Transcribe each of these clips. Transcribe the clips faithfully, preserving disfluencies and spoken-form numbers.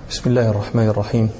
بسم الله الرحمن الرحيم.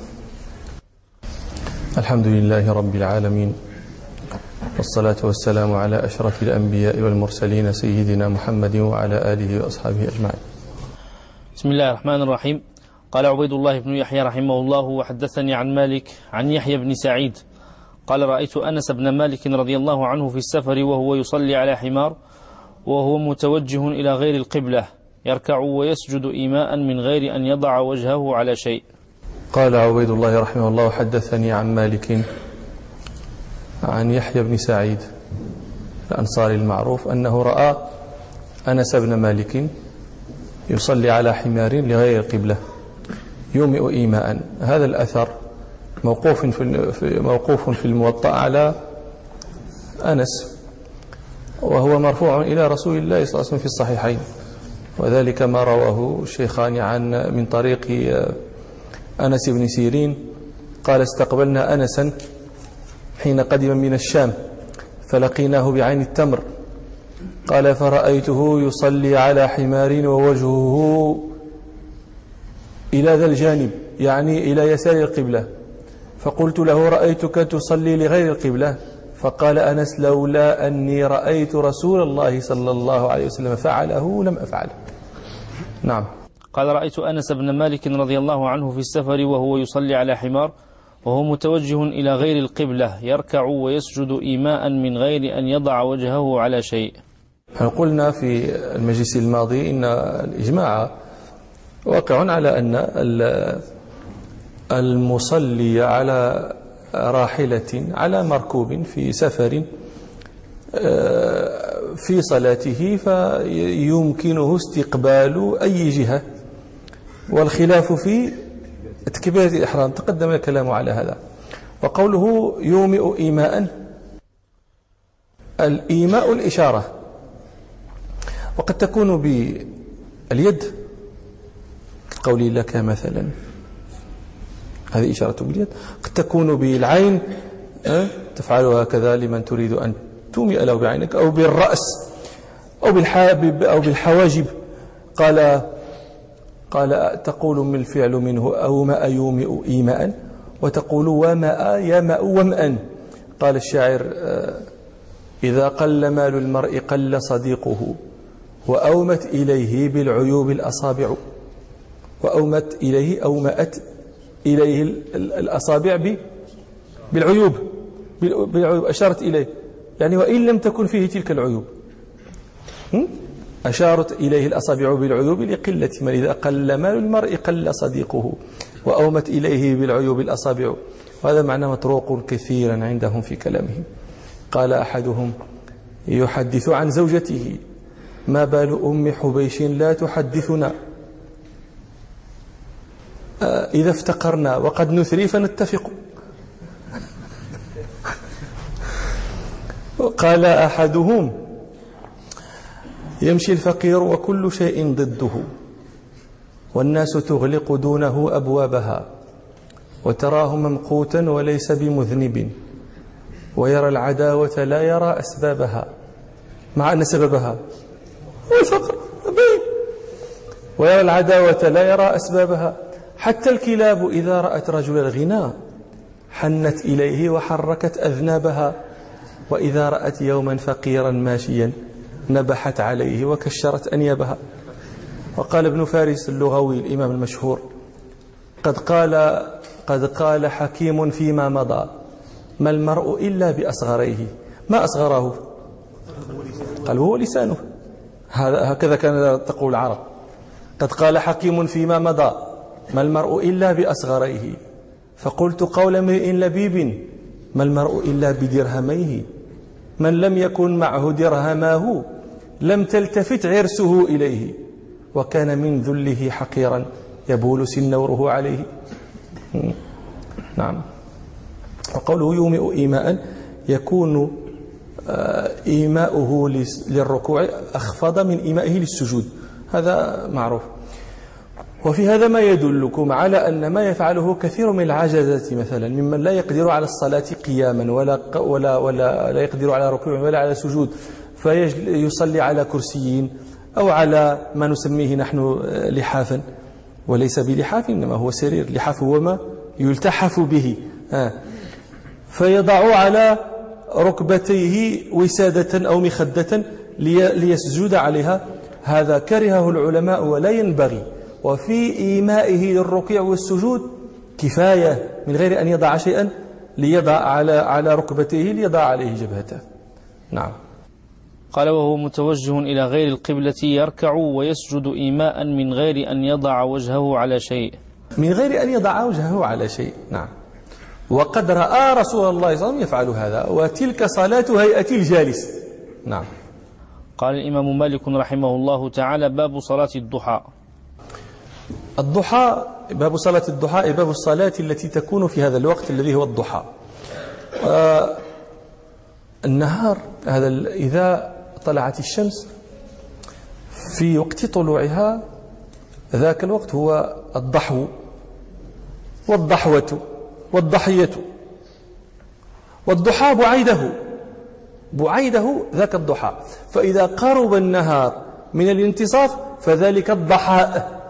الحمد لله رب العالمين، والصلاة والسلام على أشرف الأنبياء والمرسلين سيدنا محمد وعلى آله وأصحابه أجمعين. بسم الله الرحمن الرحيم. قال عبيد الله بن يحيى رحمه الله: وحدثني عن مالك عن يحيى بن سعيد قال: رأيت أنس بن مالك رضي الله عنه في السفر وهو يصلي على حمار وهو متوجه إلى غير القبلة يركع ويسجد إيماء من غير أن يضع وجهه على شيء. قال عبيد الله رحمه الله: حدثني عن مالك عن يحيى بن سعيد الأنصاري المعروف أنه رأى أنس بن مالك يصلي على حمار لغير القبلة يومئ إيماء. هذا الأثر موقوف في موقوف في الموطأ على أنس، وهو مرفوع إلى رسول الله صلى الله عليه وسلم في الصحيحين، وذلك ما رواه الشيخان عن من طريق أنس بن سيرين قال: استقبلنا أنسا حين قدم من الشام فلقيناه بعين التمر، قال: فرأيته يصلي على حمار ووجهه إلى ذا الجانب، يعني إلى يسار القبلة، فقلت له: رأيتك تصلي لغير القبلة؟ فقال أنس: لولا أني رأيت رسول الله صلى الله عليه وسلم فعله لم أفعله. نعم. قال: رأيت أنس بن مالك رضي الله عنه في السفر وهو يصلي على حمار وهو متوجه إلى غير القبلة يركع ويسجد إيماء من غير أن يضع وجهه على شيء. قلنا في المجلس الماضي إن الإجماع واقع على أن المصلي على راحلة على مركوب في سفر في صلاته فيمكنه استقبال أي جهة، والخلاف في تكبيرة الإحرام تقدم الكلام على هذا. وقوله يومئ إيماء، الإيماء الإشارة، وقد تكون باليد قولي لك مثلا، هذه إشارة باليد، قد تكون بالعين تفعل هكذا لمن تريد أن تومئ له بعينك، أو بالرأس أو بالحابب أو بالحواجب. قال قال تقول من الفعل منه أومأ يومئ إيماء، وتقول ومأ يمأ ومأ. قال الشاعر: إذا قل مال المرء قل صديقه، وأومت إليه بالعيوب الأصابع. وأومت إليه أومأت إليه الأصابع بالعيوب بالعيوب أشارت إليه، يعني وإن لم تكن فيه تلك العيوب أشارت إليه الأصابع بالعيوب لقلة من. إذا قل مال المرء قل صديقه، وأومت إليه بالعيوب الأصابع. وهذا معنى مطروق كثيرا عندهم في كلامهم. قال أحدهم يحدث عن زوجته: ما بال أم حبيش لا تحدثنا، إذا افتقرنا وقد نثري فنتفق. قال أحدهم: يمشي الفقير وكل شيء ضده، والناس تغلق دونه أبوابها، وتراه ممقوتا وليس بمذنب، ويرى العداوة لا يرى أسبابها، مع أن سببها هو الفقر، ويرى العداوة لا يرى أسبابها. حتى الكلاب إذا رأت رجل الغنى حنت إليه وحركت أذنابها، وإذا رأت يوما فقيرا ماشيا نبحت عليه وكشرت أنيابها. وقال ابن فارس اللغوي الإمام المشهور: قد قال قد قال حكيم فيما مضى: ما المرء إلا بأصغريه. ما أصغره؟ قال: هو لسانه. هكذا كان تقول العرب. قد قال حكيم فيما مضى: ما المرء إلا بأصغريه. فقلت قول امرئ لبيب: ما المرء إلا بدرهميه. من لم يكن معه درهماه لم تلتفت عرسه إليه، وكان من ذله حقيرا يبول سنوره عليه. نعم. وقوله يومئ إيماء، يكون إيماؤه للركوع أخفض من إيمائه للسجود، هذا معروف. وفي هذا ما يدلكم على أن ما يفعله كثير من العجزة مثلا ممن لا يقدر على الصلاة قياما ولا ولا ولا لا يقدر على ركوع ولا على سجود، فيصلي على كرسي أو على ما نسميه نحن لحافا، وليس بلحاف إنما هو سرير. لحاف هو ما يلتحف به. آه. فيضع على ركبتيه وسادة أو مخدة ليسجد عليها. هذا كرهه العلماء ولا ينبغي، وفي إيمائه للركوع والسجود كفاية من غير أن يضع شيئا ليضع على على ركبتيه ليضع عليه جبهته. نعم. قال وهو متوجه إلى غير القبلة يركع ويسجد إيماء من غير أن يضع وجهه على شيء. من غير أن يضع وجهه على شيء. نعم. وقد رأى رسول الله صلى الله عليه وسلم يفعل هذا، وتلك صلاة هيئة الجالس. نعم. قال الإمام مالك رحمه الله تعالى باب صلاة الضحى. الضحى، باب صلاة الضحى باب الصلاة التي تكون في هذا الوقت الذي هو الضحى. آه النهار هذا إذا طلعت الشمس في وقت طلوعها ذاك الوقت هو الضحو والضحوة والضحية. والضحى بعيده بعيده ذاك الضحى. فإذا قرب النهار من الانتصاف فذلك الضحاء.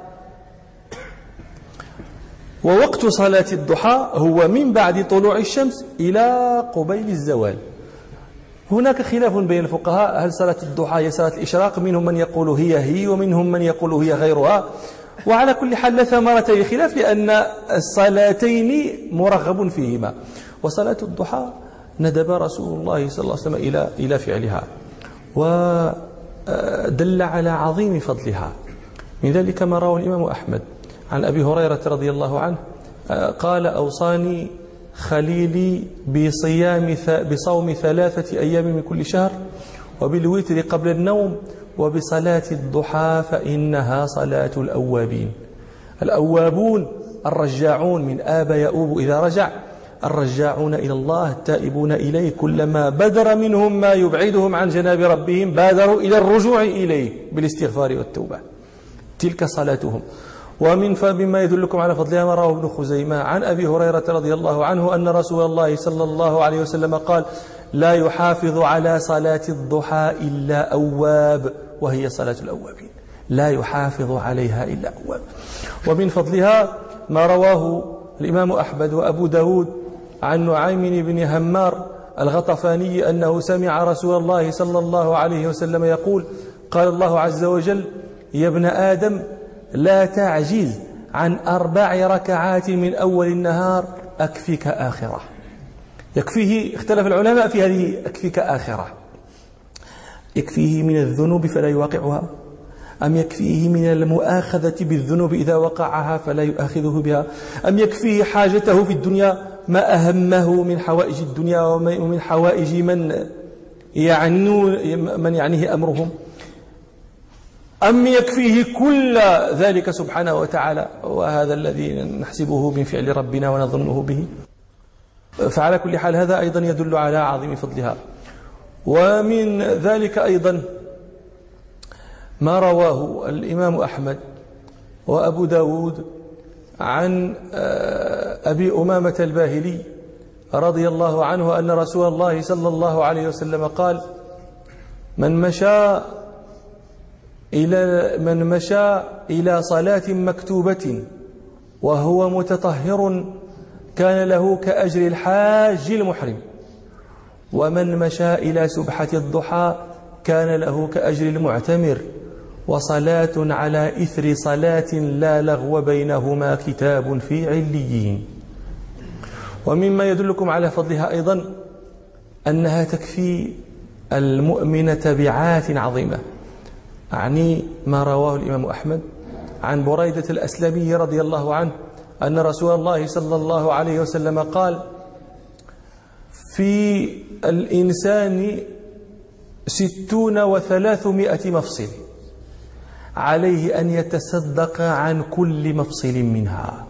ووقت صلاة الضحى هو من بعد طلوع الشمس إلى قبيل الزوال. هناك خلاف بين الفقهاء هل صلاة الضحى هي صلاة الإشراق، منهم من يقول هي هي ومنهم من يقول هي غيرها. وعلى كل حال لا ثمرة للخلاف لأن الصلاتين مرغب فيهما. وصلاة الضحى ندب رسول الله صلى الله عليه وسلم إلى إلى فعلها ودل على عظيم فضلها. من ذلك ما رواه الإمام أحمد عن أبي هريرة رضي الله عنه قال أوصاني خليلي بصيام بصوم ثلاثة أيام من كل شهر وبالوتر قبل النوم وبصلاة الضحى فإنها صلاة الأوابين. الأوابون الرجاعون من آب يؤوب إذا رجع، الرجاعون إلى الله التائبون إليه، كلما بدر منهم ما يبعدهم عن جناب ربهم بادروا إلى الرجوع إليه بالاستغفار والتوبة. تلك صلاتهم. ومن فمما يدلكم على فضلها ما رواه ابن خزيمة عن أبي هريرة رضي الله عنه أن رسول الله صلى الله عليه وسلم قال لا يحافظ على صلاة الضحى إلا أواب، وهي صلاة الأوابين، لا يحافظ عليها إلا أواب. ومن فضلها ما رواه الإمام أحمد وأبو داود عن نعيم بن همار الغطفاني أنه سمع رسول الله صلى الله عليه وسلم يقول قال الله عز وجل يا ابن آدم لا تعجز عن أربع ركعات من أول النهار أكفيك آخرة. يكفيه، اختلف العلماء في هذه أكفيك آخرة، يكفيه من الذنوب فلا يواقعها أم يكفيه من المؤاخذة بالذنوب إذا وقعها فلا يؤاخذه بها، أم يكفيه حاجته في الدنيا ما أهمه من حوائج الدنيا ومن حوائج من يعنون من يعنيه أمرهم، أم يكفيه كل ذلك سبحانه وتعالى، وهذا الذي نحسبه من فعل ربنا ونظنه به. فعلى كل حال هذا أيضا يدل على عظيم فضلها. ومن ذلك أيضا ما رواه الإمام أحمد وأبو داود عن أبي أمامة الباهلي رضي الله عنه أن رسول الله صلى الله عليه وسلم قال من مشى إلى من مشى إلى صلاة مكتوبة وهو متطهر كان له كأجر الحاج المحرم، ومن مشى إلى سبحة الضحى كان له كأجر المعتمر، وصلاة على إثر صلاة لا لغو بينهما كتاب في عليين. ومما يدلكم على فضلها أيضا أنها تكفي المؤمن تبعات عظيمة، أعني ما رواه الإمام أحمد عن بريدة الأسلمي رضي الله عنه أن رسول الله صلى الله عليه وسلم قال في الإنسان ستون وثلاثمائة مفصل عليه أن يتصدق عن كل مفصل منها.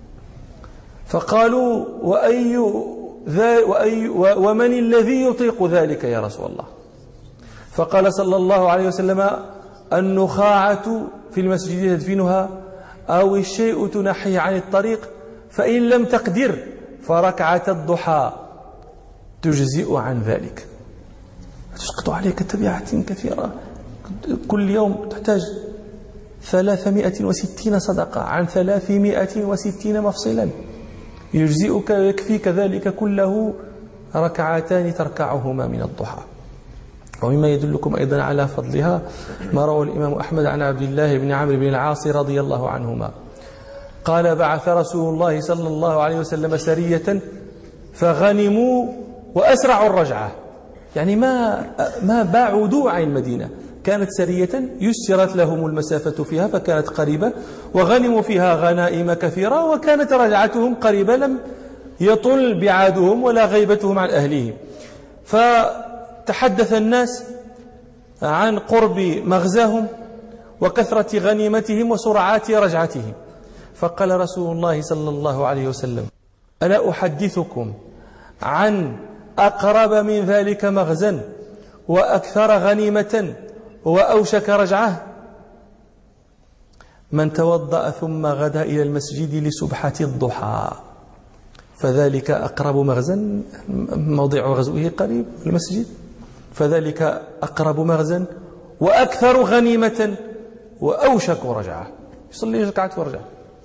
فقالوا وأي وأي ومن الذي يطيق ذلك يا رسول الله؟ فقال صلى الله عليه وسلم النخاعة في المسجد تدفنها أو الشيء تنحيه عن الطريق، فإن لم تقدر فركعة الضحى تجزئ عن ذلك. تسقط عليك تبعات كثيرة، كل يوم تحتاج ثلاثمائة وستين صدقة عن ثلاثمائة وستين مفصلا يجزئك ويكفيك ذلك كله ركعتان تركعهما من الضحى. ومما يدلكم أيضا على فضلها ما روى الإمام أحمد عن عبد الله بن عمرو بن العاص رضي الله عنهما قال بعث رسول الله صلى الله عليه وسلم سرية فغنموا وأسرعوا الرجعة، يعني ما ما بعدوا عن المدينة، كانت سرية يسرت لهم المسافة فيها فكانت قريبة وغنموا فيها غنائم كثيرة وكانت رجعتهم قريبة، لم يطل بعادهم ولا غيبتهم عن أهلهم. فتحدث الناس عن قرب مغزاهم وكثرة غنيمتهم وسرعات رجعتهم، فقال رسول الله صلى الله عليه وسلم: ألا أحدثكم عن أقرب من ذلك مغزا وأكثر غنيمة وأوشك رجعة؟ من توضأ ثم غدا إلى المسجد لسبحة الضحى فذلك أقرب مغزا، موضع غزوه قريب المسجد، فذلك أقرب مغزا وأكثر غنيمة وأوشك رجعة، يصلي ركعة ورجع.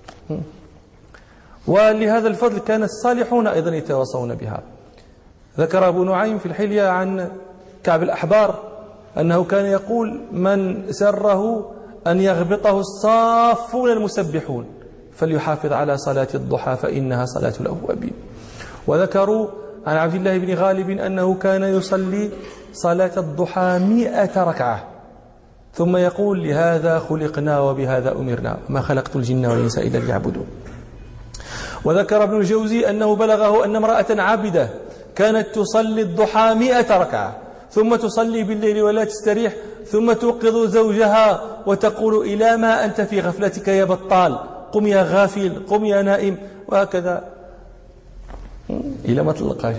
ولهذا الفضل كان الصالحون أيضا يتواصون بها. ذكر أبو نعيم في الحلية عن كعب الأحبار أنه كان يقول: من سره أن يغبطه الصافون المسبحون فليحافظ على صلاة الضحى فإنها صلاة الأوابين. وذكروا عن عبد الله بن غالب أنه كان يصلي صلاة الضحى مئة ركعة ثم يقول: لهذا خلقنا وبهذا أمرنا ما خلقت الجن والإنس إلا ليعبدون. وذكر ابن الجوزي أنه بلغه أن امرأة عابدة كانت تصلي الضحى مئة ركعة ثم تصلي بالليل ولا تستريح ثم توقظ زوجها وتقول: إلى ما أنت في غفلتك يا بطال، قم يا غافل، قم يا نائم، وهكذا إلى ما تلقاش.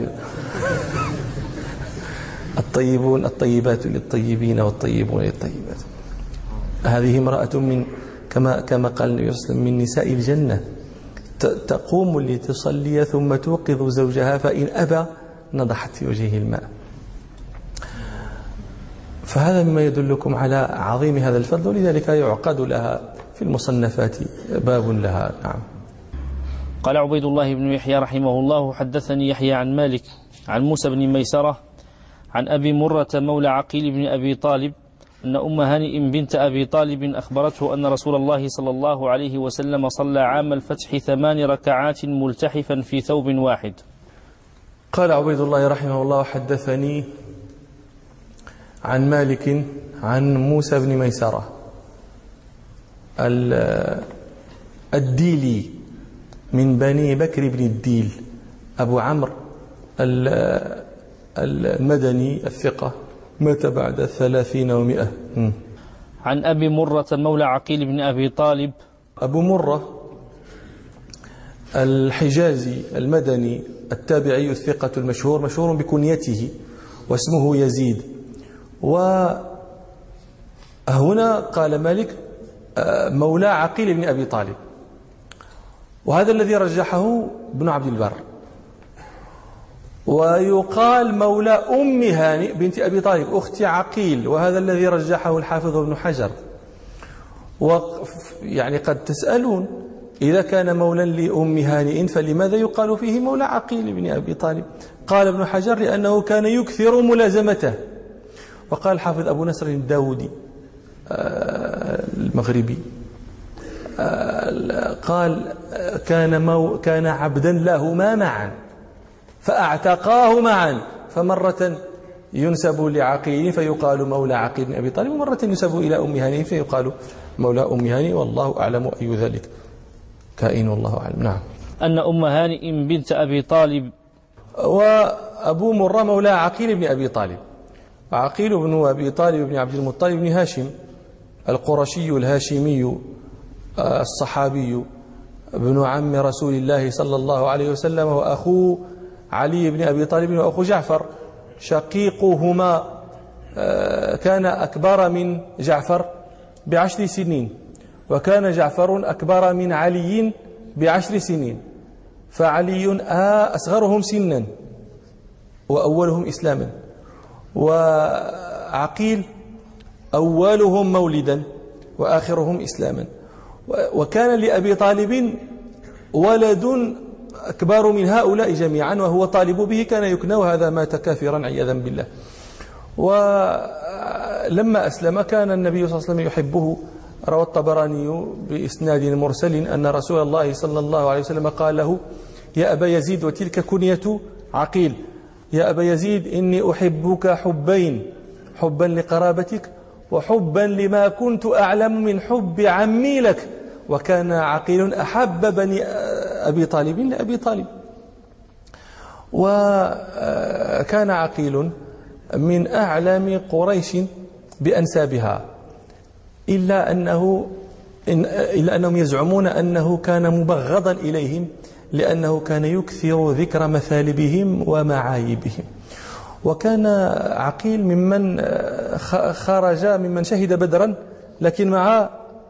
الطيبون الطيبات للطيبين والطيبون للطيبات. هذه امرأة من كما كما قال النبي صلى الله عليه وسلم من نساء الجنة، تقوم لتصلي ثم توقظ زوجها فإن أبى نضحت في وجهه الماء. فهذا مما يدلكم على عظيم هذا الفضل، ولذلك يعقد لها في المصنفات باب لها. نعم. قال عبيد الله بن يحيى رحمه الله: حدثني يحيى عن مالك عن موسى بن ميسرة عن أبي مرة مولى عقيل بن أبي طالب أن أم هانئ بنت أبي طالب أخبرته أن رسول الله صلى الله عليه وسلم صلى عام الفتح ثمان ركعات ملتحفا في ثوب واحد. قال عبيد الله رحمه الله: حدثني عن مالك عن موسى بن ميسرة الديلي من بني بكر بن الديل، أبو عمرو المدني الثقة، مات بعد ثلاثين ومئة. عن أبي مرة مولى عقيل بن أبي طالب. أبو مرة الحجازي المدني التابعي الثقة المشهور، مشهور بكنيته واسمه يزيد. وهنا قال مالك مولى عقيل بن أبي طالب، وهذا الذي رجحه ابن عبد البر. ويقال مولى أم هانئ بنت أبي طالب أخت عقيل، وهذا الذي رجحه الحافظ ابن حجر. ويعني قد تسألون إذا كان مولى لأم هانئ فلماذا يقال فيه مولى عقيل بن أبي طالب؟ قال ابن حجر: لأنه كان يكثر ملازمته. وقال الحافظ أبو نصر الداودي المغربي قال: كان مو كان عبدا لهما معا فأعتقاه معا، فمرة ينسب لعقيل فيقال مولى عقيل بن أبي طالب، ومرة ينسب إلى أم هانئ فيقال مولى أم هانئ، والله أعلم أي ذلك كائن، والله أعلم. نعم. أن أم هانئ بنت أبي طالب. وأبو مرة مولى عقيل بن أبي طالب، عقيل بن أبي طالب بن عبد المطلب بن هاشم القرشي الهاشمي الصحابي ابن عم رسول الله صلى الله عليه وسلم، وأخوه علي بن أبي طالب وأخو جعفر شقيقهما، كان أكبر من جعفر بعشر سنين، وكان جعفر أكبر من علي بعشر سنين، فعلي أصغرهم سنا وأولهم إسلاما، وعقيل أولهم مولدا وآخرهم إسلاما. وكان لأبي طالب ولد أكبر من هؤلاء جميعا وهو طالب به، كان يكنى وهذا مات كافرا عياذا بالله. ولما أسلم كان النبي صلى الله عليه وسلم يحبه. روى الطبراني بإسناد مرسل أن رسول الله صلى الله عليه وسلم قال له: يا أبا يزيد، وتلك كنية عقيل، يا أبا يزيد إني أحبك حبين، حبا لقرابتك وحبا لما كنت أعلم من حب عمي لك. وكان عقيل أحب بني أبي طالب لأبي طالب. وكان عقيل من أعلام قريش بأنسابها، إلا أنه إلا أنهم يزعمون أنه كان مبغضا إليهم لأنه كان يكثر ذكر مثالبهم ومعايبهم. وكان عقيل ممن خرج ممن شهد بدرا، لكن مع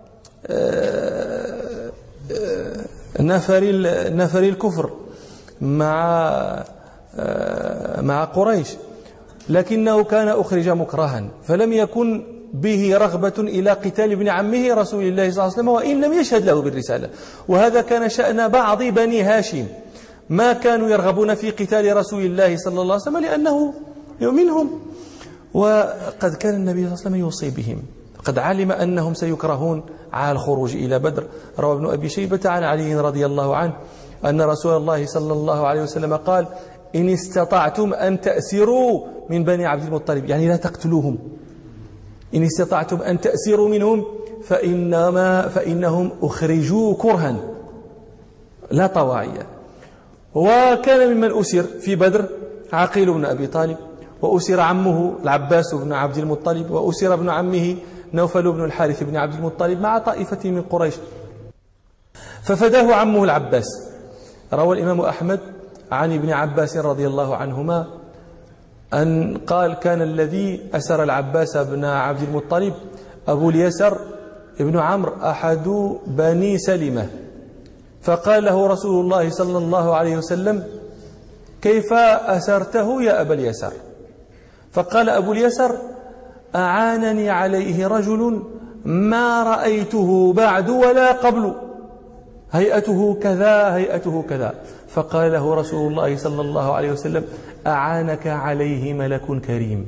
نفر نفر الكفر، مع مع قريش، لكنه كان أخرج مكرها، فلم يكن به رغبة إلى قتال ابن عمه رسول الله صلى الله عليه وسلم وإن لم يشهد له بالرسالة. وهذا كان شأن بعض بني هاشم، ما كانوا يرغبون في قتال رسول الله صلى الله عليه وسلم لأنه منهم. وقد كان النبي صلى الله عليه وسلم يوصي بهم، قد علم أنهم سيكرهون على الخروج إلى بدر. روى ابن أبي شيبة عن علي رضي الله عنه أن رسول الله صلى الله عليه وسلم قال: إن استطعتم أن تأسروا من بني عبد المطلب، يعني لا تقتلوهم، إن استطعتم أن تأسروا منهم فإنما فإنهم أخرجوا كرها لا طواعية. وكان ممن أسر في بدر عقيل بن أبي طالب، وأسر عمه العباس بن عبد المطلب، وأسر ابن عمه نوفل بن الحارث بن عبد المطلب مع طائفة من قريش، ففداه عمه العباس. روى الإمام أحمد عن ابن عباس رضي الله عنهما أن قال: كان الذي أسر العباس بن عبد المطلب أبو اليسر ابن عمرو أحد بني سلمة، فقال له رسول الله صلى الله عليه وسلم: كيف أسرته يا أبا اليسر؟ فقال أبو اليسر: أعانني عليه رجل ما رأيته بعد ولا قبل، هيئته كذا هيئته كذا. فقال له رسول الله صلى الله عليه وسلم: أعانك عليه ملك كريم.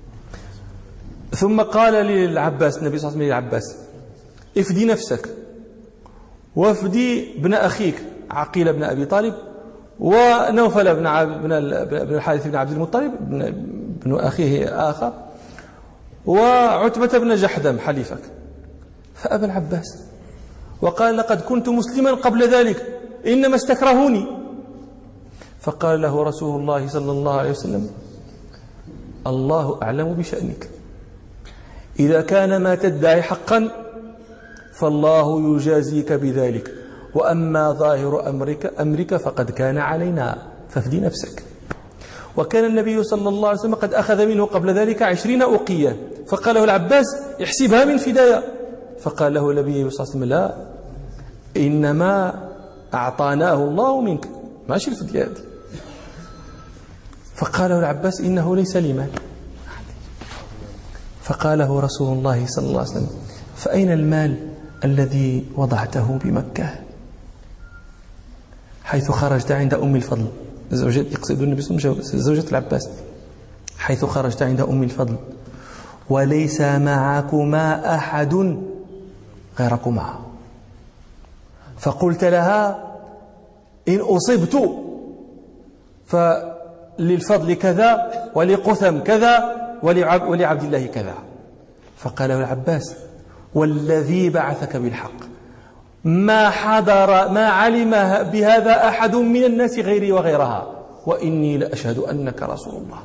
ثم قال للعباس، النبي صلى الله عليه وسلم للعباس: افدي نفسك وافدي ابن أخيك عقيل بن أبي طالب، ونوفل بن بن الحارث بن عبد المطلب ابن أخيه آخر، وعتبة بن جحدم حليفك. فأبى العباس وقال: لقد كنت مسلما قبل ذلك، إنما استكرهوني. فقال له رسول الله صلى الله عليه وسلم: الله أعلم بشأنك، إذا كان ما تدعي حقا فالله يجازيك بذلك، وأما ظاهر أمرك, أمرك فقد كان علينا، فافدي نفسك. وكان النبي صلى الله عليه وسلم قد أخذ منه قبل ذلك عشرين أوقية، فقال له العباس: احسبها من فدايا. فقال له النبي صلى الله عليه وسلم: لا، إنما أعطاناه الله منك، ماشي الفدية هذه. فقال له العباس: إنه ليس لي مال. فقال له رسول الله صلى الله عليه وسلم: فأين المال الذي وضعته بمكة حيث خرجت عند أم الفضل؟ زوجة يقصد النبي صلى الله عليه وسلم زوجة العباس. حيث خرجت عند أم الفضل وليس معكما أحد غيركما، فقلت لها: إن أصبت فللفضل كذا، ولقثم كذا، ولعبد الله كذا. فقال له العباس: والذي بعثك بالحق ما حضر ما علم بهذا أحد من الناس غيري وغيرها، وإني لأشهد أنك رسول الله.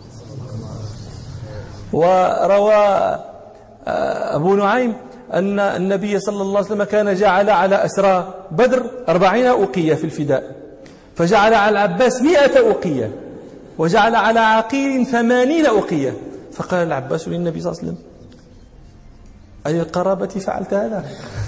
وروى أبو نعيم أن النبي صلى الله عليه وسلم كان جعل على أسرى بدر أربعين أوقية في الفداء، فجعل على العباس مئة أوقية، وجعل على عقيل ثمانين أوقية. فقال العباس للنبي صلى الله عليه وسلم: أي القرابة فعلت هذا؟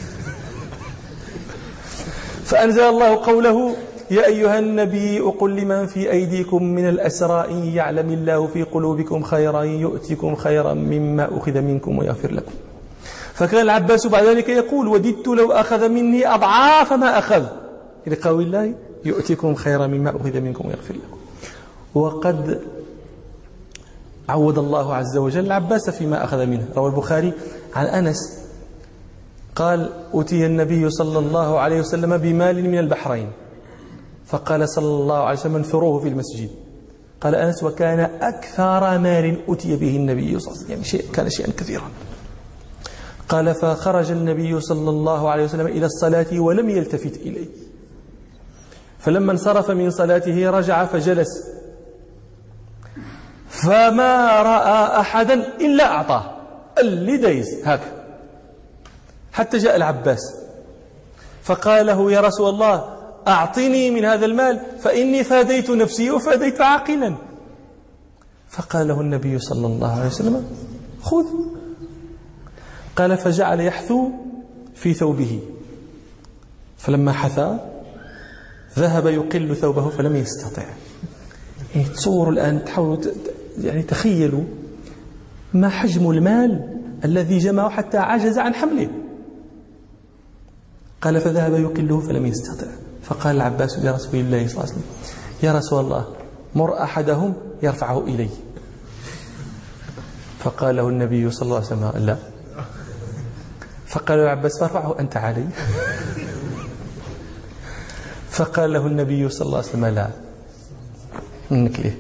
فأنزل الله قوله: يا أيها النبي قل لمن في أيديكم من الأسرى إن يعلم الله في قلوبكم خيرا يؤتكم خيرا مما أخذ منكم ويغفر لكم. فكان العباس بعد ذلك يقول وددت لو أخذ مني أضعاف ما أخذ لقول الله يؤتكم خيرا مما أخذ منكم ويغفر لكم. وقد عوض الله عز وجل العباس فيما أخذ منه. روى البخاري عن أنس قال أتي النبي صلى الله عليه وسلم بمال من البحرين فقال صلى الله عليه وسلم انثروه في المسجد. قال أنس وكان أكثر مال أتي به النبي صلى الله عليه وسلم، يعني شيء كان شيئا كثيرا. قال فخرج النبي صلى الله عليه وسلم إلى الصلاة ولم يلتفت إليه، فلما انصرف من صلاته رجع فجلس فما رأى أحدا إلا أعطاه اللي دايز هكذا حتى جاء العباس فقال له يا رسول الله أعطني من هذا المال فإني فاديت نفسي وفاديت عاقلا. فقال له النبي صلى الله عليه وسلم خذ. قال فجعل يحثو في ثوبه، فلما حثى ذهب يقل ثوبه فلم يستطع. يعني تصوروا الآن، تحاولوا يعني تخيلوا ما حجم المال الذي جمعه حتى عجز عن حمله. قال فذهب يقله فلم يستطع. فقال العباس لرسول الله صلى الله عليه وسلم يا رسول الله مر أحدهم يرفعه إلي. فقال له النبي صلى الله عليه وسلم لا. فقال له العباس فارفعه أنت علي. فقال له النبي صلى الله عليه وسلم لا منك ليه.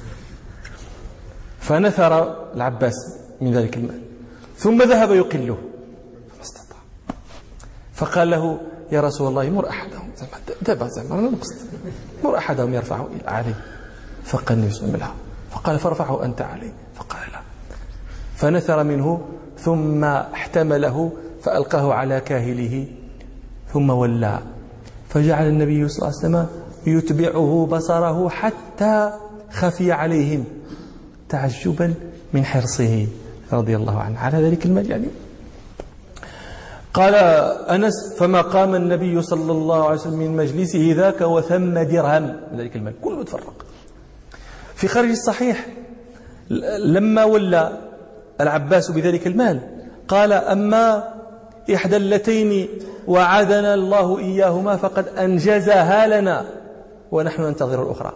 فنثر العباس من ذلك المال ثم ذهب يقله فما استطاع. فقال له يا رسول الله مر أحدهم دابا زعما أنا نقصد مر أحدهم يرفعه علي. فقال النبي صلى الله عليه وسلم فقال فارفعه أنت علي. فقال لا. فنثر منه ثم احتمله فألقاه على كاهله ثم ولى. فجعل النبي صلى الله عليه وسلم يتبعه بصره حتى خفي عليهم تعجبا من حرصه رضي الله عنه على ذلك المال. يعني قال أنس فما قام النبي صلى الله عليه وسلم من مجلسه ذاك وثم درهم من ذلك المال كله تفرق. في خارج الصحيح لما ولى العباس بذلك المال قال أما إحدى اللتين وعدنا الله إياهما فقد أنجزها لنا ونحن ننتظر الأخرى.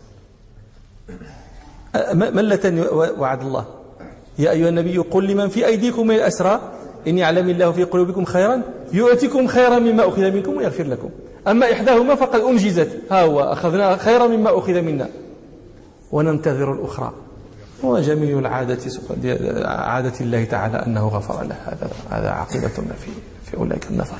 ما اللتين وعد الله؟ يا أيها النبي قل لمن في أيديكم من الأسرى إن يعلم الله في قلوبكم خيرا يؤتكم خيرا مما أخذ منكم ويغفر لكم. أما إحداهما فقد أنجزت ها هو أخذنا خيرا مما أخذ منا وننتظر الأخرى. وجميع العادة عادة الله تعالى أنه غفر له. هذا هذا عاقبتنا في في أولئك النفر.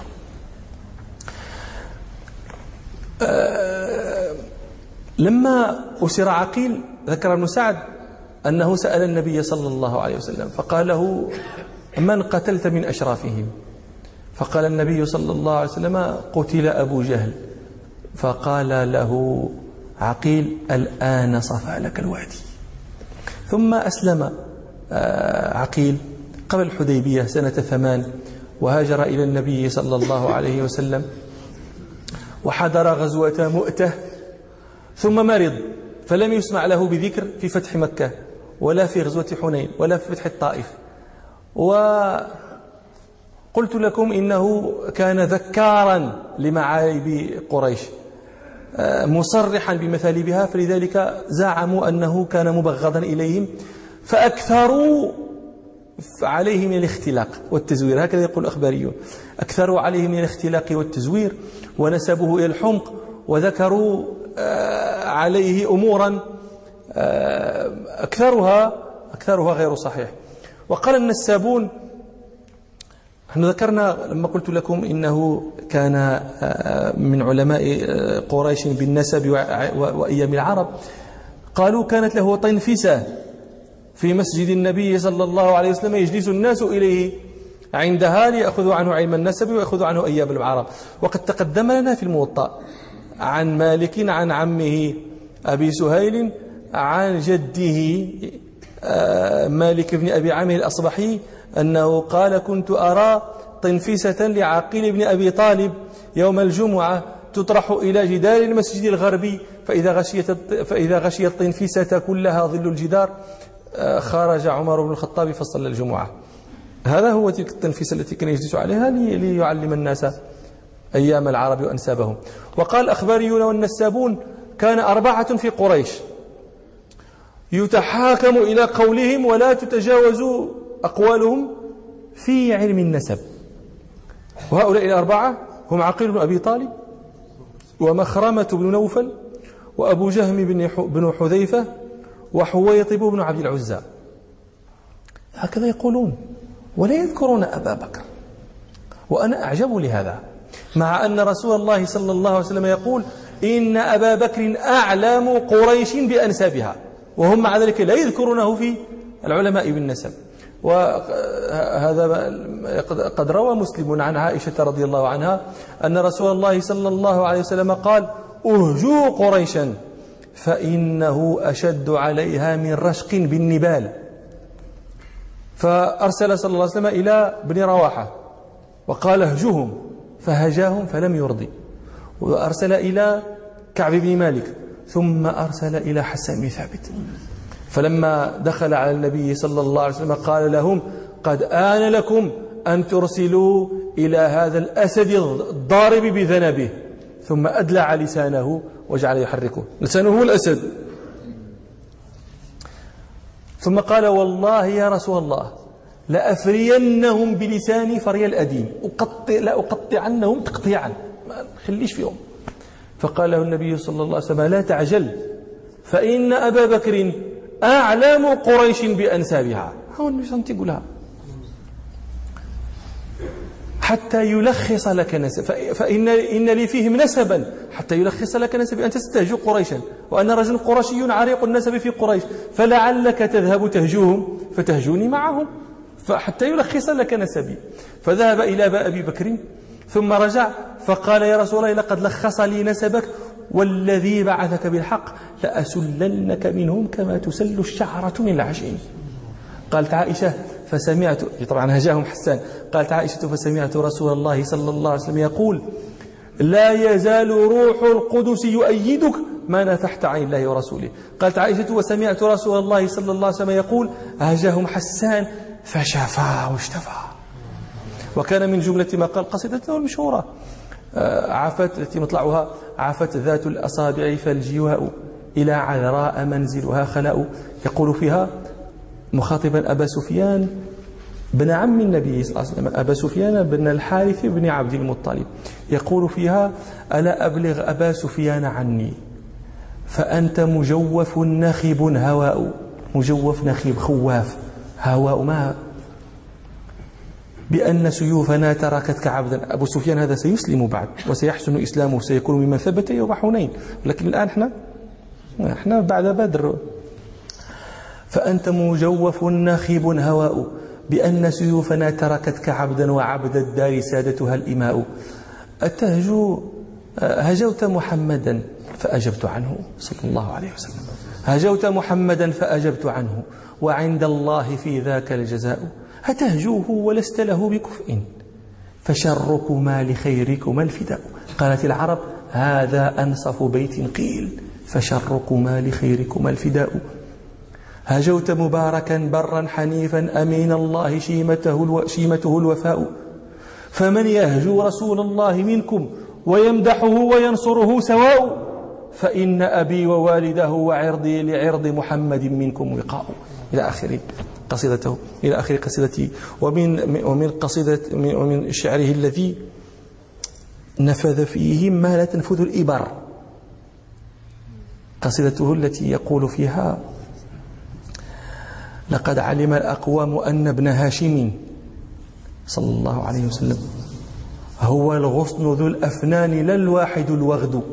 أه لما أسر عقيل ذكر ابن سعد أنه سأل النبي صلى الله عليه وسلم فقال له من قتلت من أشرافهم؟ فقال النبي صلى الله عليه وسلم قتل أبو جهل. فقال له عقيل الآن صفى لك الوادي. ثم أسلم عقيل قبل الحديبية سنة ثمان وهاجر إلى النبي صلى الله عليه وسلم وحضر غزوة مؤتة ثم مرض فلم يسمع له بذكر في فتح مكة ولا في غزوة حنين ولا في فتح الطائف. وقلت لكم إنه كان ذكارا لمعايب قريش مصرحا بمثالبها، فلذلك زعموا أنه كان مبغضا إليهم فأكثروا عليه من الاختلاق والتزوير. هكذا يقول الأخباريون أكثروا عليه من الاختلاق والتزوير ونسبوه إلى الحمق وذكروا عليه أمورا أكثرها أكثرها غير صحيح. وقال النسابون نحن ذكرنا لما قلت لكم إنه كان من علماء قريش بالنسب وأيام العرب قالوا كانت له طنفسة في مسجد النبي صلى الله عليه وسلم يجلس الناس إليه عندها ليأخذوا عنه علم النسب ويأخذوا عنه أيام العرب. وقد تقدم لنا في الموطأ عن مالك عن عمه أبي سهيل عن جده مالك بن أبي عامر الأصبحي أنه قال كنت أرى طنفسة لعقيل بن أبي طالب يوم الجمعة تطرح إلى جدار المسجد الغربي فإذا غشيت فإذا غشيت الطنفسة كلها ظل الجدار خرج عمر بن الخطاب فصلى الجمعة. هذا هو تلك التنفيسة التي كان يجلس عليها ليعلم الناس أيام العرب وأنسابهم. وقال الأخباريون والنسابون كان أربعة في قريش يتحاكم إلى قولهم ولا تتجاوز أقوالهم في علم النسب، وهؤلاء الأربعة هم عقيل بن أبي طالب ومخرمة بن نوفل وأبو جهم بن حذيفة وحويطب بن عبد العزى، هكذا يقولون ولا يذكرون أبا بكر. وأنا أعجب لهذا، مع أن رسول الله صلى الله عليه وسلم يقول إن أبا بكر أعلم قريش بأنسابها، وهم مع ذلك لا يذكرونه في العلماء بالنسب. وهذا قد روى مسلم عن عائشة رضي الله عنها أن رسول الله صلى الله عليه وسلم قال أهجوا قريشا فإنه أشد عليها من رشق بالنبال. فأرسل صلى الله عليه وسلم إلى بن رواحة وقال اهجوهم، فهجاهم فلم يرضي، وأرسل إلى كعب بن مالك، ثم أرسل إلى حسان بن ثابت. فلما دخل على النبي صلى الله عليه وسلم قال لهم قد آن لكم أن ترسلوا إلى هذا الأسد الضارب بذنبه، ثم أدلع لسانه وجعل يحركه، لسانه هو الأسد. ثم قال والله يا رسول الله لأفرينهم بلساني فري الأديم، أقطع لا أقطعنهم تقطيعا، ما خليش فيهم. فقال له النبي صلى الله عليه وسلم لا تعجل فإن أبا بكر أعلم قريش بأنسابها. هو النبي صلى الله عليه وسلم يقولها حتى يلخص لك نسب، فإن إن لي فيهم نسبا حتى يلخص لك نسب، أنت ستهجو قريشا وأنا رجل قرشي عريق النسب في قريش، فلعلك تذهب تهجوهم فتهجوني معهم، فحتى يلخص لك نسبي. فذهب إلى أبي بكر ثم رجع فقال يا رسول الله لقد لخص لي نسبك والذي بعثك بالحق لأسلنك منهم كما تسل الشعرة من العجين. قالت عائشة فسمعت، طبعا هجاهم حسان، قالت عائشة فسمعت رسول الله صلى الله عليه وسلم يقول لا يزال روح القدس يؤيدك ما نفحت عن الله ورسوله. قالت عائشة وسمعت رسول الله صلى الله عليه وسلم يقول هجاهم حسان فشفى واشتفى. وكان من جملة ما قال قصيدته المشهورة عفت التي مطلعها عفت ذات الأصابع فالجواء إلى عذراء منزلها خلاء، يقول فيها مخاطبا أبا سفيان بن عم النبي صلى الله عليه وسلم، أبا سفيان بن الحارث بن عبد المطلب، يقول فيها ألا أبلغ أبا سفيان عني فأنت مجوف نخب هواء. مجوف نخيب خواف هواء ما بأن سيوفنا تركتك عبدا. أبو سفيان هذا سيسلم بعد وسيحسن إسلامه، سيكون ممن ثبت يوم حنين، لكن الآن احنا احنا بعد بدر. فأنت مجوف نخيب هواء بأن سيوفنا تركتك عبدا وعبد الدار سادتها الإماء. أتهجو هجوت محمدا فأجبت عنه صلى الله عليه وسلم، هجوت محمدا فأجبت عنه وعند الله في ذاك الجزاء. أتهجوه ولست له بكفء فشركما لخيركما الفداء. قالت العرب هذا أنصف بيت قيل فشركما لخيركما الفداء. هجوت مباركا برا حنيفا أمين الله شيمته, شيمته الوفاء. فمن يهجو رسول الله منكم ويمدحه وينصره سواء، فإن أبي ووالده وعرضي لعرض محمد منكم وقاء. إلى آخر قصيدته، إلى آخر قصيدته. ومن ومن قصيدة ومن شعره الذي نفذ فيه ما لا تنفذ الإبر، قصيدته التي يقول فيها لقد علم الأقوام أن ابن هاشم صلى الله عليه وسلم هو الغصن ذو الأفنان لا الواحد الوغد،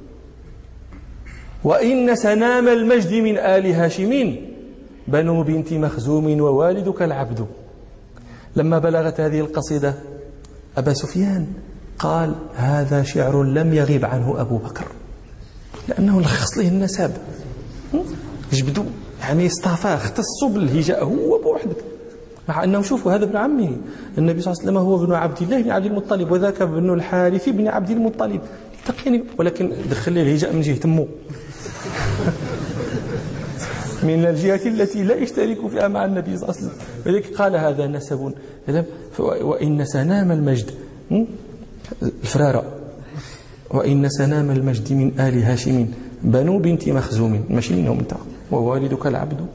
وإن سنام المجد من آل هاشم بنو بنت مخزوم ووالدك العبد. لما بلغت هذه القصيدة أبا سفيان قال هذا شعر لم يغيب عنه أبو بكر، لأنه لخص له النسب، جبدوا يعني اصطفاه اختصوا بالهجاء هو بوحدك، مع أنه شوفوا هذا ابن عمه النبي صلى الله عليه وسلم هو ابن عبد الله بن عبد المطلب وذاك ابن الحارث بن عبد المطلب تقيني، ولكن دخل لي الهجاء من جهة مو من الجهة التي لا يشترك فيها مع النبي صلى الله عليه وسلم. ولذلك قال هذا نسب، وإن سنام المجد الفرارة، وإن سنام المجد من آل هاشم بنو بنت مخزوم، ماشي منهم انت، ووالدك العبد.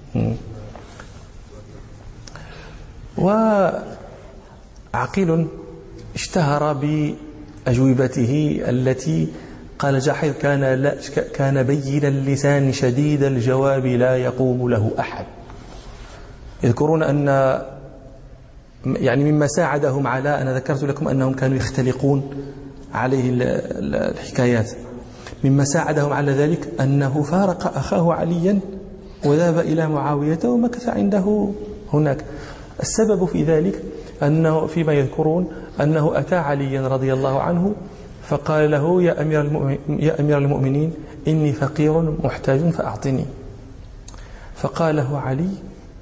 وعقيل اشتهر بأجوبته التي قال جاحظ كان لا كان بين اللسان شديد الجواب لا يقوم له أحد. يذكرون أن يعني مما ساعدهم على، أنا ذكرت لكم أنهم كانوا يختلقون عليه الحكايات، مما ساعدهم على ذلك أنه فارق أخاه عليا وذهب إلى معاوية ومكث عنده هناك. السبب في ذلك أنه فيما يذكرون أنه أتى عليا رضي الله عنه فقال له يا أمير المؤمنين, يا أمير المؤمنين إني فقير محتاج فأعطني. فقال له علي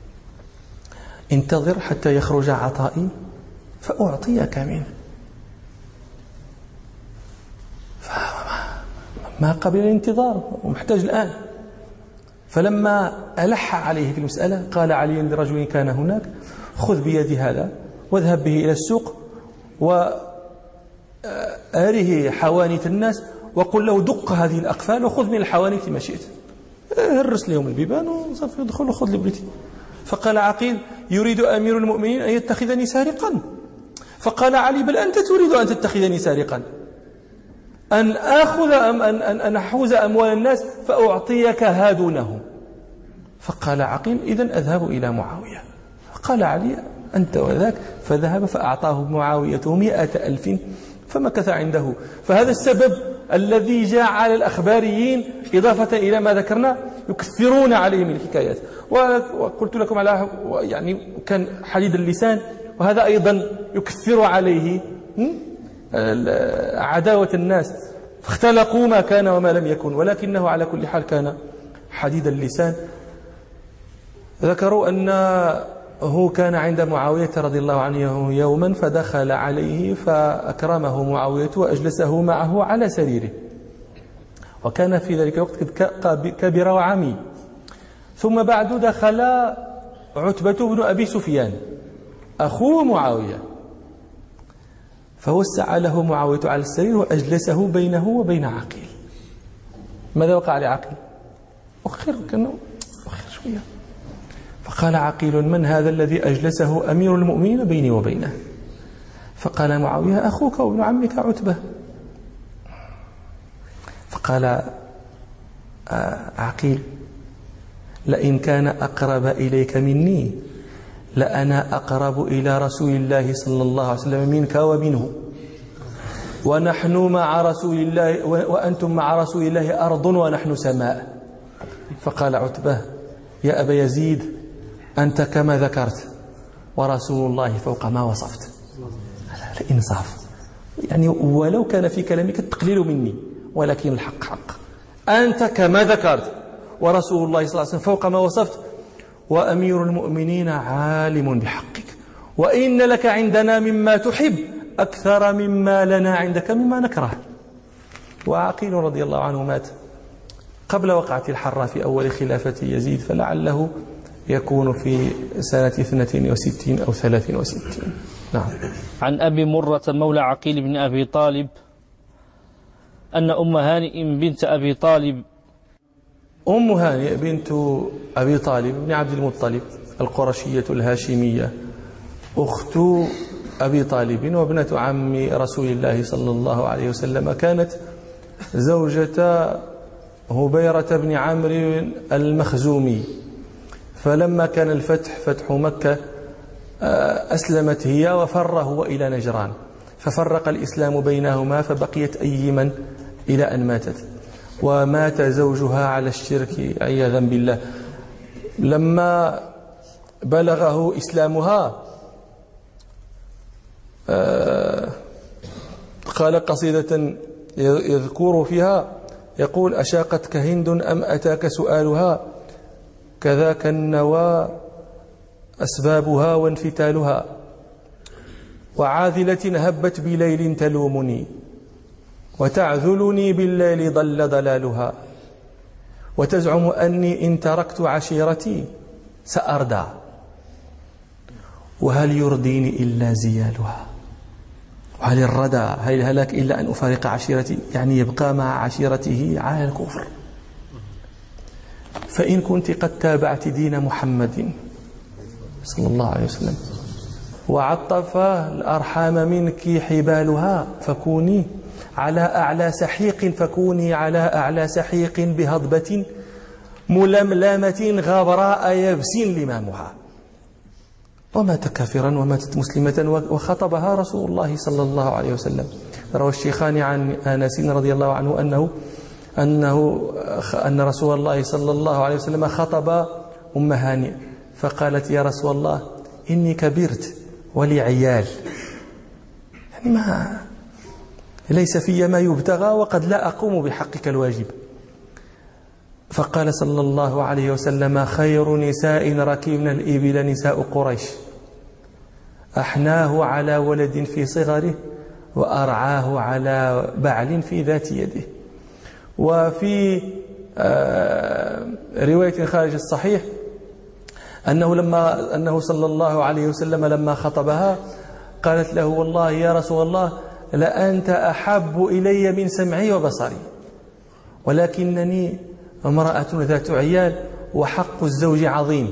انتظر حتى يخرج عطائي فأعطيك منه. ما قبل الانتظار ومحتاج الآن. فلما ألح عليه في المسألة قال علي لرجل كان هناك خذ بيدي هذا واذهب به إلى السوق وأره حوانيت الناس وقل له دق هذه الأقفال وخذ من الحوانيت ما شئت، هرس لهم البيبان وصف يدخل وخذ لبريتي. فقال عقيل يريد أمير المؤمنين أن يتخذني سارقا. فقال علي بل أنت تريد أن تتخذني سارقا، أن آخذ أم أن, أن, أن أحوز أموال الناس فأعطيك هادونهم. فقال عقيل إذن أذهب إلى معاوية. فقال علي أنت وذاك، فذهب فأعطاه معاوية مئة ألف فمكث عنده. فهذا السبب الذي جاء على الأخباريين إضافة إلى ما ذكرنا يكثرون عليهم الحكايات. وقلت لكم على يعني كان حديد اللسان، وهذا أيضا يكثر عليه عداوة الناس، فاختلقوا ما كان وما لم يكن، ولكنه على كل حال كان حديد اللسان. ذكروا أنه كان عند معاوية رضي الله عنه يوما فدخل عليه فأكرمه معاوية وأجلسه معه على سريره، وكان في ذلك الوقت كبر وعمي. ثم بعد دخل عتبة بن أبي سفيان أخوه معاوية، فوسع له معاوية على السرير وأجلسه بينه وبين عقيل. ماذا وقع لعقيل؟ أخر كأنه أخر شوية. فقال عقيل من هذا الذي أجلسه أمير المؤمنين بيني وبينه؟ فقال معاوية أخوك وابن عمك عتبة. فقال عقيل لئن كان أقرب إليك مني لأنا أقرب إلى رسول الله صلى الله عليه وسلم منك ومنه، ونحن مع رسول الله وأنتم مع رسول الله أرض ونحن سماء. فقال عتبة يا أبا يزيد أنت كما ذكرت ورسول الله فوق ما وصفت. الإنصاف يعني ولو كان في كلامك التقليل مني، ولكن الحق حق. أنت كما ذكرت ورسول الله صلى الله عليه وسلم فوق ما وصفت، وأمير المؤمنين عالم بحقك، وإن لك عندنا مما تحب أكثر مما لنا عندك مما نكره. وعقيل رضي الله عنه مات قبل وقعة الحرة في أول خلافة يزيد، فلعله يكون في سنة اثنتين وستين أو ثلاثين وستين. نعم. عن أبي مرة مولى عقيل بن أبي طالب أن أم هانئ بنت أبي طالب أم هانئ بنت أبي طالب بن عبد المطلب القرشية الهاشمية أخت أبي طالب وابنة عم رسول الله صلى الله عليه وسلم، كانت زوجة هبيرة بن عمرو المخزومي. فلما كان الفتح فتح مكة أسلمت هي وفر هو إلى نجران، ففرق الإسلام بينهما فبقيت أيما إلى أن ماتت، ومات زوجها على الشرك عياذا بالله. لما بلغه إسلامها قال قصيدة يذكر فيها يقول أشاقتك هند أم أتاك سؤالها، كذاك النوى أسبابها وانفتالها، وعاذلة هبت بليل تلومني وتعذلني بالليل ضل ضلالها، وتزعم أني إن تركت عشيرتي سأردى وهل يرضيني إلا زيالها، وهل الردى هل الهلاك إلا أن أفارق عشيرتي، يعني يبقى مع عشيرته على الكفر. فإن كنت قد تابعت دين محمد صلى الله عليه وسلم وعطف الأرحام منك حبالها، فكوني على أعلى سحيق فكوني على أعلى سحيق بهضبة ململمة غبراء يبس لمامها. ومات كافرا وماتت مسلمة وخطبها رسول الله صلى الله عليه وسلم. روى الشيخان عن أنس رضي الله عنه أنه أنه أن رسول الله صلى الله عليه وسلم خطب أم هانئ فقالت: يا رسول الله إني كبرت ولي عيال، يعني ما ليس في ما يبتغى وقد لا أقوم بحقك الواجب. فقال صلى الله عليه وسلم: خير نساء ركبن الإبل نساء قريش، أحناه على ولد في صغره وأرعاه على بعل في ذات يده. وفي رواية خارج الصحيح أنه لما أنه صلى الله عليه وسلم لما خطبها قالت له: والله يا رسول الله لأنت أحب إلي من سمعي وبصري، ولكنني امرأة ذات عيال وحق الزوج عظيم،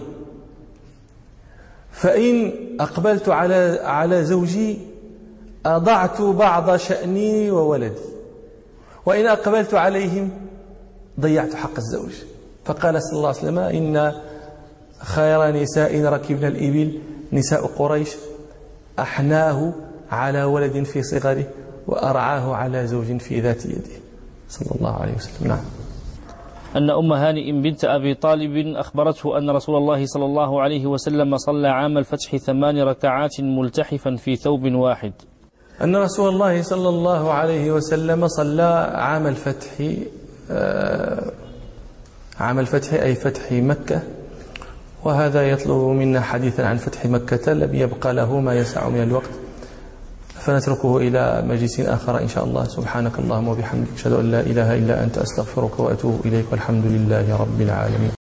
فإن أقبلت على على زوجي أضعت بعض شأني وولدي، وإن أقبلت عليهم ضيعت حق الزوج. فقال صلى الله عليه وسلم: إن خير نساء ركبن الإبل نساء قريش، أحناه على ولد في صغره وأرعاه على زوج في ذات يده، صلى الله عليه وسلم. نعم. أن أم هانئ بنت أبي طالب أخبرته أن رسول الله صلى الله عليه وسلم صلى عام الفتح ثمان ركعات ملتحفا في ثوب واحد. أن رسول الله صلى الله عليه وسلم صلى عام الفتح آه عام الفتح أي فتح مكة، وهذا يطلب منا حديثا عن فتح مكة لم يبقى له ما يسع من الوقت، فنتركه إلى مجلس آخر إن شاء الله. سبحانك اللهم وبحمدك أشهد أن لا إله إلا أنت أستغفرك وأتوب إليك، والحمد لله رب العالمين.